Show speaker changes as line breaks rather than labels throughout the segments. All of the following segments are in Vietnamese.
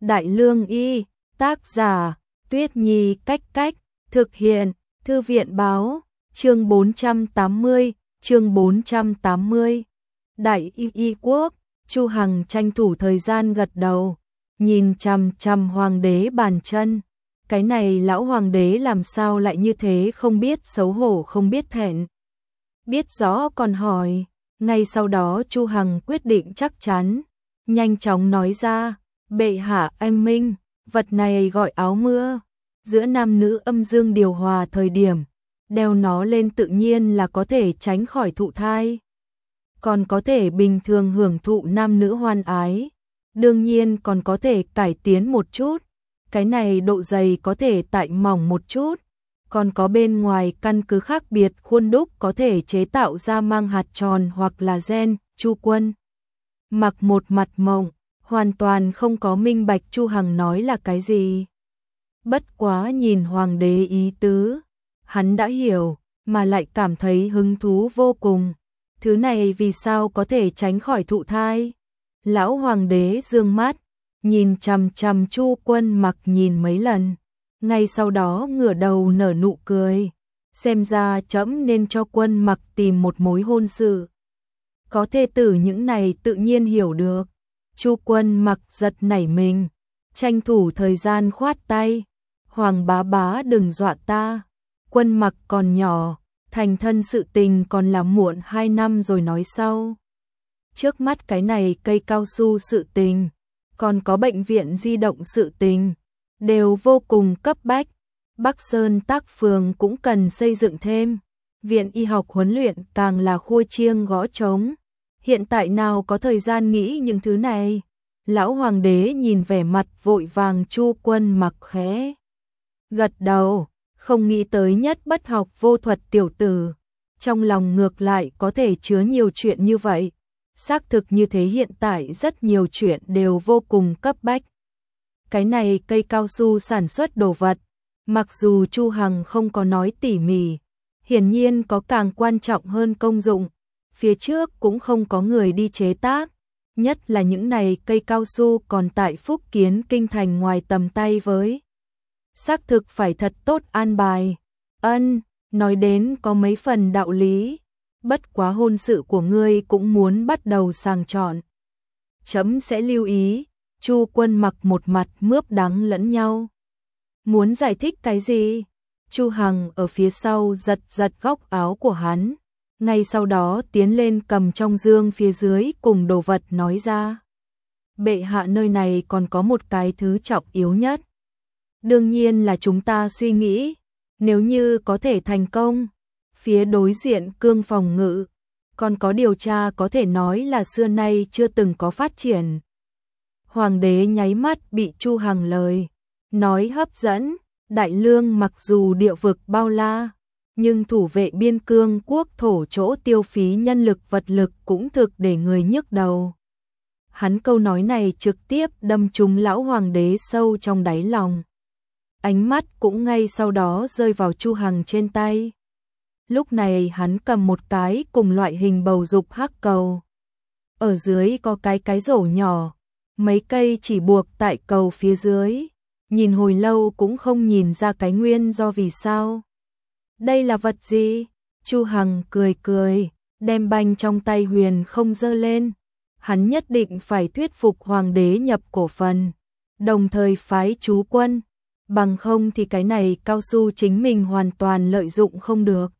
Đại Lương Y, tác giả, Tuyết Nhi Cách Cách, thực hiện, Thư viện Báo, chương 480, chương 480. Đại Y Quốc, Chu Hằng tranh thủ thời gian gật đầu, nhìn chằm chằm hoàng đế bàn chân. Cái này lão hoàng đế làm sao lại như thế, không biết xấu hổ không biết thẹn. Biết rõ còn hỏi, ngay sau đó Chu Hằng quyết định chắc chắn, nhanh chóng nói ra, bệ hạ anh minh, vật này gọi áo mưa, giữa nam nữ âm dương điều hòa thời điểm, đeo nó lên tự nhiên là có thể tránh khỏi thụ thai, còn có thể bình thường hưởng thụ nam nữ hoan ái, đương nhiên còn có thể cải tiến một chút, cái này độ dày có thể tại mỏng một chút, còn có bên ngoài căn cứ khác biệt khuôn đúc có thể chế tạo ra mang hạt tròn hoặc là gen. Chu Quân mặc một mặt mộng, hoàn toàn không có minh bạch Chu Hằng nói là cái gì. Bất quá nhìn hoàng đế ý tứ, hắn đã hiểu, mà lại cảm thấy hứng thú vô cùng. Thứ này vì sao có thể tránh khỏi thụ thai? Lão hoàng đế dương mắt, nhìn chằm chằm Chu Quân mặc nhìn mấy lần, ngay sau đó ngửa đầu nở nụ cười. Xem ra trẫm nên cho Quân mặc tìm một mối hôn sự. Có thê tử những này tự nhiên hiểu được. Chu Quân mặc giật nảy mình, tranh thủ thời gian khoát tay. Hoàng bá bá đừng dọa ta, Quân mặc còn nhỏ, thành thân sự tình còn là muộn 2 năm rồi nói sau. Trước mắt cái này cây cao su sự tình, còn có bệnh viện di động sự tình, đều vô cùng cấp bách. Bắc Sơn Tác Phường cũng cần xây dựng thêm, viện y học huấn luyện càng là khua chiêng gõ trống. Hiện tại nào có thời gian nghĩ những thứ này. Lão hoàng đế nhìn vẻ mặt vội vàng Chu Quân mặc khẽ gật đầu, không nghĩ tới nhất bất học vô thuật tiểu tử, trong lòng ngược lại có thể chứa nhiều chuyện như vậy. Xác thực như thế, hiện tại rất nhiều chuyện đều vô cùng cấp bách. Cái này cây cao su sản xuất đồ vật, mặc dù Chu Hằng không có nói tỉ mỉ, hiển nhiên có càng quan trọng hơn công dụng. Phía trước cũng không có người đi chế tác, nhất là những này cây cao su còn tại Phúc Kiến kinh thành ngoài tầm tay với. Xác thực phải thật tốt an bài. Nói đến có mấy phần đạo lý, bất quá hôn sự của ngươi cũng muốn bắt đầu sàng chọn. Trẫm sẽ lưu ý. Chu Quân mặc một mặt mướp đắng lẫn nhau. Muốn giải thích cái gì? Chu Hằng ở phía sau giật giật góc áo của hắn, ngay sau đó tiến lên cầm trong dương phía dưới cùng đồ vật nói ra. Bệ hạ, nơi này còn có một cái thứ trọng yếu nhất. Đương nhiên là chúng ta suy nghĩ, nếu như có thể thành công, phía đối diện cương phòng ngự, còn có điều tra có thể nói là xưa nay chưa từng có phát triển. Hoàng đế nháy mắt bị Chu Hằng lời nói hấp dẫn. Đại Lương mặc dù địa vực bao la, nhưng thủ vệ biên cương quốc thổ chỗ tiêu phí nhân lực vật lực cũng thực để người nhức đầu. Hắn câu nói này trực tiếp đâm trúng lão hoàng đế sâu trong đáy lòng. Ánh mắt cũng ngay sau đó rơi vào Chu Hằng trên tay. Lúc này hắn cầm một cái cùng loại hình bầu dục hắc cầu. Ở dưới có cái rổ nhỏ, mấy cây chỉ buộc tại cầu phía dưới. Nhìn hồi lâu cũng không nhìn ra cái nguyên do vì sao. Đây là vật gì? Chu Hằng cười cười, đem banh trong tay huyền không giơ lên. Hắn nhất định phải thuyết phục hoàng đế nhập cổ phần, đồng thời phái chú quân. Bằng không thì cái này cao su chính mình hoàn toàn lợi dụng không được.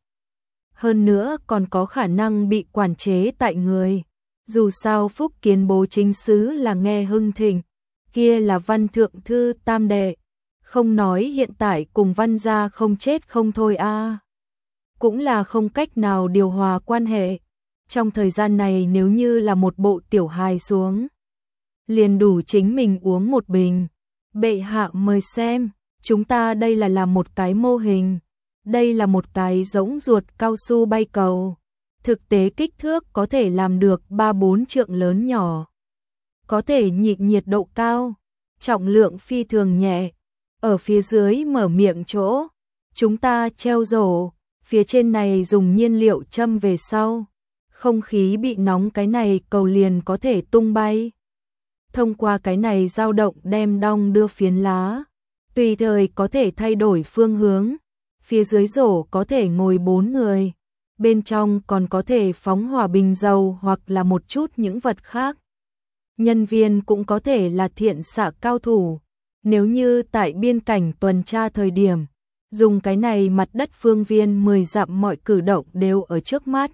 Hơn nữa còn có khả năng bị quản chế tại người. Dù sao Phúc Kiến bố chính sứ là Nghe Hưng Thịnh, kia là Văn Thượng Thư tam đệ. Không nói hiện tại cùng Văn gia không chết không thôi a, cũng là không cách nào điều hòa quan hệ. Trong thời gian này nếu như là một bộ tiểu hài xuống, liền đủ chính mình uống một bình. Bệ hạ mời xem, chúng ta đây là làm một cái mô hình. Đây là một cái giống ruột cao su bay cầu. Thực tế kích thước có thể làm được 3-4 trượng lớn nhỏ. Có thể nhịn nhiệt độ cao, trọng lượng phi thường nhẹ. Ở phía dưới mở miệng chỗ, chúng ta treo rổ, phía trên này dùng nhiên liệu châm về sau. Không khí bị nóng cái này cầu liền có thể tung bay. thông qua cái này dao động đem đong đưa phiến lá, tùy thời có thể thay đổi phương hướng. Phía dưới rổ có thể ngồi 4 người, bên trong còn có thể phóng hỏa bình dầu hoặc là một chút những vật khác. Nhân viên cũng có thể là thiện xạ cao thủ. Nếu như tại biên cảnh tuần tra thời điểm, dùng cái này mặt đất phương viên 10 dặm mọi cử động đều ở trước mắt.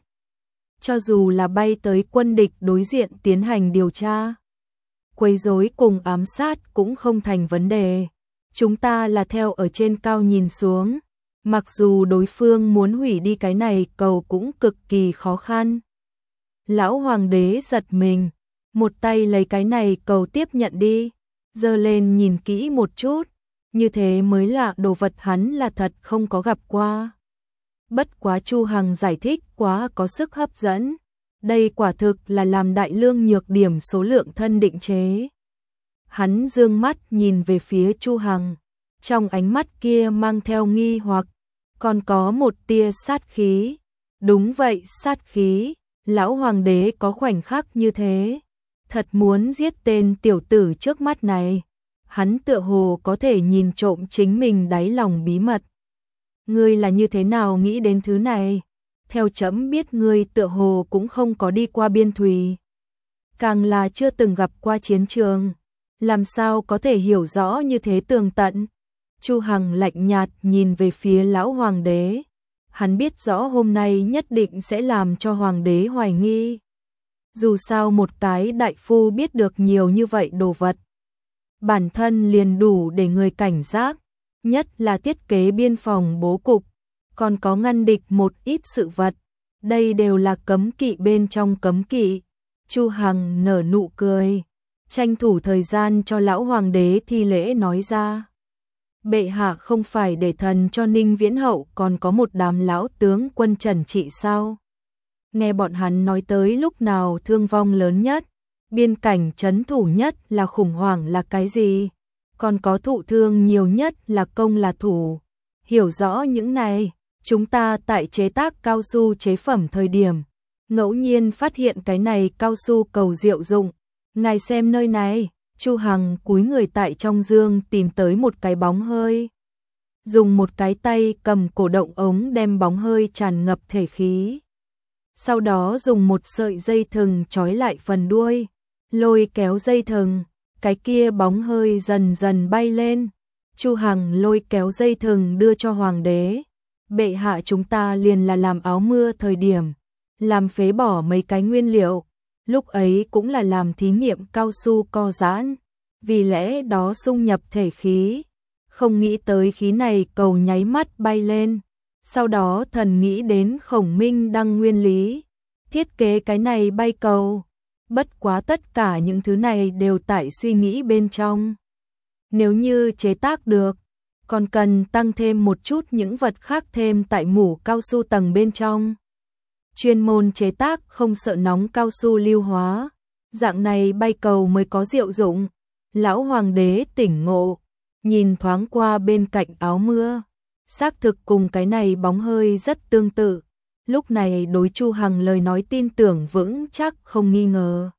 Cho dù là bay tới quân địch đối diện tiến hành điều tra, quấy rối cùng ám sát cũng không thành vấn đề. Chúng ta là theo ở trên cao nhìn xuống, mặc dù đối phương muốn hủy đi cái này cầu cũng cực kỳ khó khăn. Lão hoàng đế giật mình, một tay lấy cái này cầu tiếp nhận đi, giơ lên nhìn kỹ một chút, như thế mới lạ, đồ vật hắn là thật không có gặp qua. Bất quá Chu Hằng giải thích quá có sức hấp dẫn, đây quả thực là làm đại lương nhược điểm số lượng thân định chế. Hắn dương mắt nhìn về phía Chu Hằng, trong ánh mắt kia mang theo nghi hoặc, còn có một tia sát khí. Đúng vậy, sát khí, lão hoàng đế có khoảnh khắc như thế, thật muốn giết tên tiểu tử trước mắt này. Hắn tựa hồ có thể nhìn trộm chính mình đáy lòng bí mật. Ngươi là như thế nào nghĩ đến thứ này? Theo trẫm biết ngươi tựa hồ cũng không có đi qua biên thùy, càng là chưa từng gặp qua chiến trường, làm sao có thể hiểu rõ như thế tường tận? Chu Hằng lạnh nhạt nhìn về phía lão hoàng đế. Hắn biết rõ hôm nay nhất định sẽ làm cho hoàng đế hoài nghi. Dù sao một cái đại phu biết được nhiều như vậy đồ vật, bản thân liền đủ để người cảnh giác, nhất là thiết kế biên phòng bố cục, còn có ngăn địch một ít sự vật, đây đều là cấm kỵ bên trong cấm kỵ. Chu Hằng nở nụ cười, tranh thủ thời gian cho lão hoàng đế thi lễ nói ra. Bệ hạ không phải để thần cho Ninh Viễn Hậu còn có một đám lão tướng quân trần trị sao? Nghe bọn hắn nói tới lúc nào thương vong lớn nhất, biên cảnh trấn thủ nhất là khủng hoảng là cái gì? Còn có thụ thương nhiều nhất là công là thủ. Hiểu rõ những này, chúng ta tại chế tác cao su chế phẩm thời điểm, ngẫu nhiên phát hiện cái này cao su cầu diệu dụng. Ngài xem nơi này. Chu Hằng cúi người tại trong dương tìm tới một cái bóng hơi, dùng một cái tay cầm cổ động ống đem bóng hơi tràn ngập thể khí, sau đó dùng một sợi dây thừng trói lại phần đuôi, lôi kéo dây thừng, cái kia bóng hơi dần dần bay lên. Chu Hằng lôi kéo dây thừng đưa cho hoàng đế. Bệ hạ, chúng ta liền là làm áo mưa thời điểm, làm phế bỏ mấy cái nguyên liệu. Lúc ấy cũng là làm thí nghiệm cao su co giãn, vì lẽ đó xung nhập thể khí, không nghĩ tới khí này cầu nháy mắt bay lên. Sau đó thần nghĩ đến Khổng Minh Đăng nguyên lý, thiết kế cái này bay cầu. Bất quá tất cả những thứ này đều tại suy nghĩ bên trong. Nếu như chế tác được, còn cần tăng thêm một chút những vật khác thêm tại mủ cao su tầng bên trong. Chuyên môn chế tác không sợ nóng cao su lưu hóa, dạng này bay cầu mới có diệu dụng. Lão hoàng đế tỉnh ngộ, nhìn thoáng qua bên cạnh áo mưa, xác thực cùng cái này bóng hơi rất tương tự. Lúc này đối Chu Hằng lời nói tin tưởng vững chắc không nghi ngờ.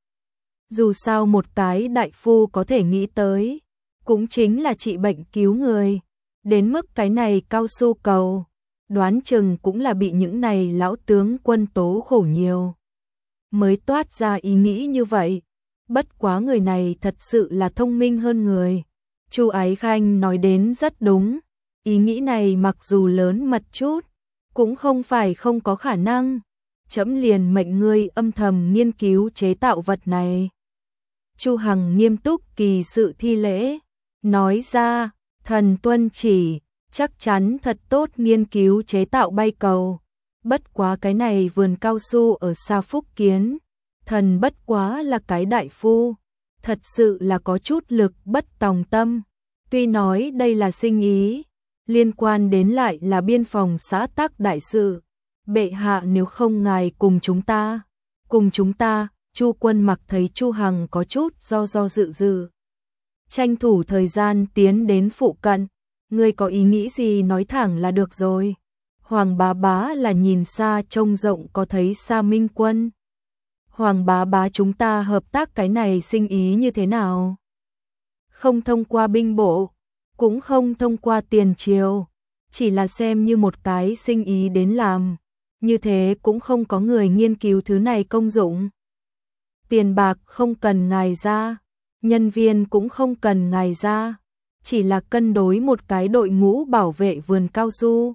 Dù sao một cái đại phu có thể nghĩ tới, cũng chính là trị bệnh cứu người. Đến mức cái này cao su cầu, đoán chừng cũng là bị những này lão tướng quân tố khổ nhiều, mới toát ra ý nghĩ như vậy. Bất quá người này thật sự là thông minh hơn người. Chu Ái Khanh nói đến rất đúng, ý nghĩ này mặc dù lớn mật chút, cũng không phải không có khả năng. Trẫm liền mệnh ngươi âm thầm nghiên cứu chế tạo vật này. Chu Hằng nghiêm túc kỳ sự thi lễ, nói ra, thần tuân chỉ, chắc chắn thật tốt nghiên cứu chế tạo bay cầu. Bất quá cái này vườn cao su ở xa Phúc Kiến, thần bất quá là cái đại phu, thật sự là có chút lực bất tòng tâm. Tuy nói đây là sinh ý, liên quan đến lại là biên phòng xã tắc đại sự. Bệ hạ nếu không ngài cùng chúng ta, Chu Quân Mặc thấy Chu Hằng có chút do dự. Tranh thủ thời gian tiến đến phụ cận, ngươi có ý nghĩ gì nói thẳng là được rồi. Hoàng bá bá là nhìn xa trông rộng có thấy xa minh quân. Hoàng bá bá chúng ta hợp tác cái này sinh ý như thế nào? Không thông qua binh bộ, cũng không thông qua tiền triều, chỉ là xem như một cái sinh ý đến làm, như thế cũng không có người nghiên cứu thứ này công dụng. Tiền bạc không cần ngài ra, nhân viên cũng không cần ngài ra, chỉ là cân đối một cái đội ngũ bảo vệ vườn cao su.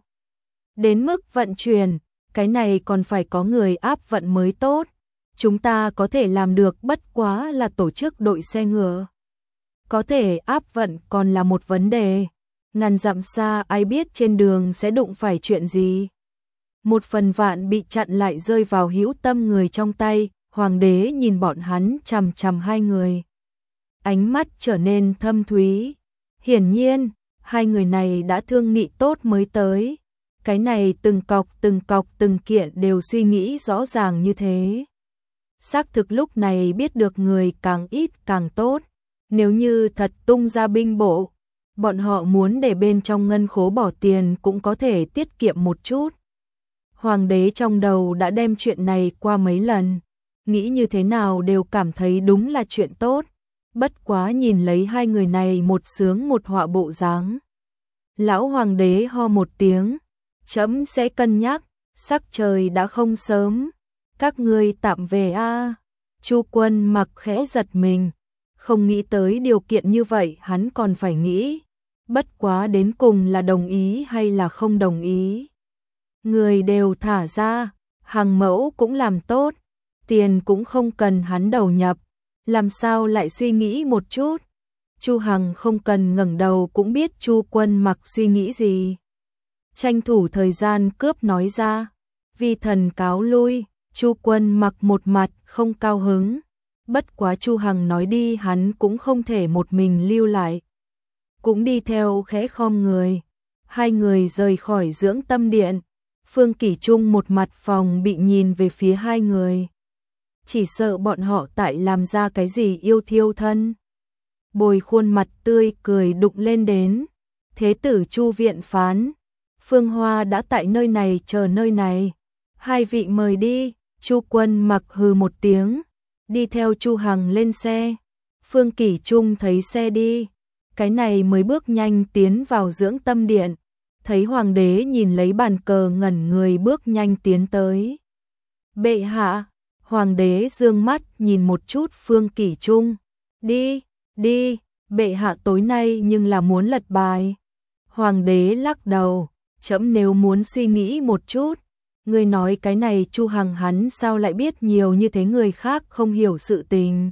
Đến mức vận chuyển, cái này còn phải có người áp vận mới tốt. Chúng ta có thể làm được bất quá là tổ chức đội xe ngựa. Có thể áp vận còn là một vấn đề. Ngàn dặm xa ai biết trên đường sẽ đụng phải chuyện gì. Một phần vạn bị chặn lại rơi vào hữu tâm người trong tay. Hoàng đế nhìn bọn hắn chằm chằm hai người. Ánh mắt trở nên thâm thúy. Hiển nhiên, hai người này đã thương nghị tốt mới tới. Cái này từng cọc từng kiện đều suy nghĩ rõ ràng như thế. Xác thực lúc này biết được người càng ít càng tốt. Nếu như thật tung ra binh bộ, bọn họ muốn để bên trong ngân khố bỏ tiền cũng có thể tiết kiệm một chút. Hoàng đế trong đầu đã đem chuyện này qua mấy lần, nghĩ như thế nào đều cảm thấy đúng là chuyện tốt. Bất quá nhìn lấy hai người này một sướng một họa bộ dáng. Lão hoàng đế ho một tiếng, trẫm sẽ cân nhắc, sắc trời đã không sớm, các ngươi tạm về a. Chu Quân Mặc khẽ giật mình, không nghĩ tới điều kiện như vậy hắn còn phải nghĩ, bất quá đến cùng là đồng ý hay là không đồng ý. Người đều thả ra, hàng mẫu cũng làm tốt, tiền cũng không cần hắn đầu nhập, làm sao lại suy nghĩ một chút. Chu Hằng không cần ngẩng đầu cũng biết Chu Quân Mặc suy nghĩ gì. Tranh thủ thời gian cướp nói ra, vi thần cáo lui. Chu Quân Mặc một mặt không cao hứng, bất quá Chu Hằng nói đi hắn cũng không thể một mình lưu lại. Cũng đi theo khẽ khom người, hai người rời khỏi dưỡng tâm điện. Phương Kỷ Trung một mặt phòng bị nhìn về phía hai người. Chỉ sợ bọn họ tại làm ra cái gì yêu thiêu thân. Bồi khuôn mặt tươi cười đụng lên đến. Thế tử Chu viện phán, Phương Hoa đã tại nơi này chờ nơi này. Hai vị mời đi. Chu Quân Mặc hừ một tiếng, đi theo Chu Hằng lên xe. Phương Kỷ Trung thấy xe đi, cái này mới bước nhanh tiến vào dưỡng tâm điện. Thấy hoàng đế nhìn lấy bàn cờ ngẩn người bước nhanh tiến tới. Bệ hạ, hoàng đế dương mắt nhìn một chút Phương Kỷ Trung. Đi, đi, bệ hạ tối nay nhưng là muốn lật bài. Hoàng đế lắc đầu, trẫm nếu muốn suy nghĩ một chút. Người nói cái này Chu Hằng hắn sao lại biết nhiều như thế người khác không hiểu sự tình.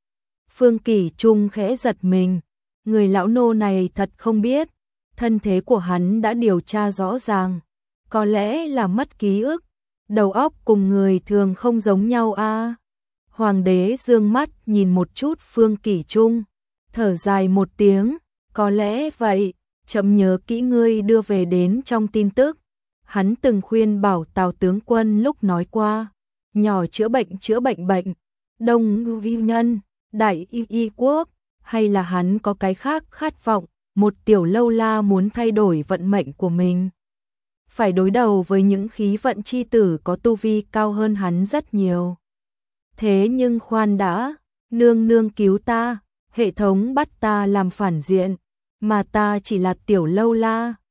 Phương Kỷ Trung khẽ giật mình, người lão nô này thật không biết, thân thế của hắn đã điều tra rõ ràng, có lẽ là mất ký ức, đầu óc cùng người thường không giống nhau a. Hoàng đế dương mắt nhìn một chút Phương Kỷ Trung, thở dài một tiếng, có lẽ vậy, chậm nhớ kỹ ngươi đưa về đến trong tin tức. Hắn từng khuyên bảo Tào tướng quân lúc nói qua, nhỏ chữa bệnh bệnh, đông vi nhân, đại y quốc, hay là hắn có cái khác khát vọng, một tiểu lâu la muốn thay đổi vận mệnh của mình. Phải đối đầu với những khí vận chi tử có tu vi cao hơn hắn rất nhiều. Thế nhưng khoan đã, nương nương cứu ta, hệ thống bắt ta làm phản diện, mà ta chỉ là tiểu lâu la.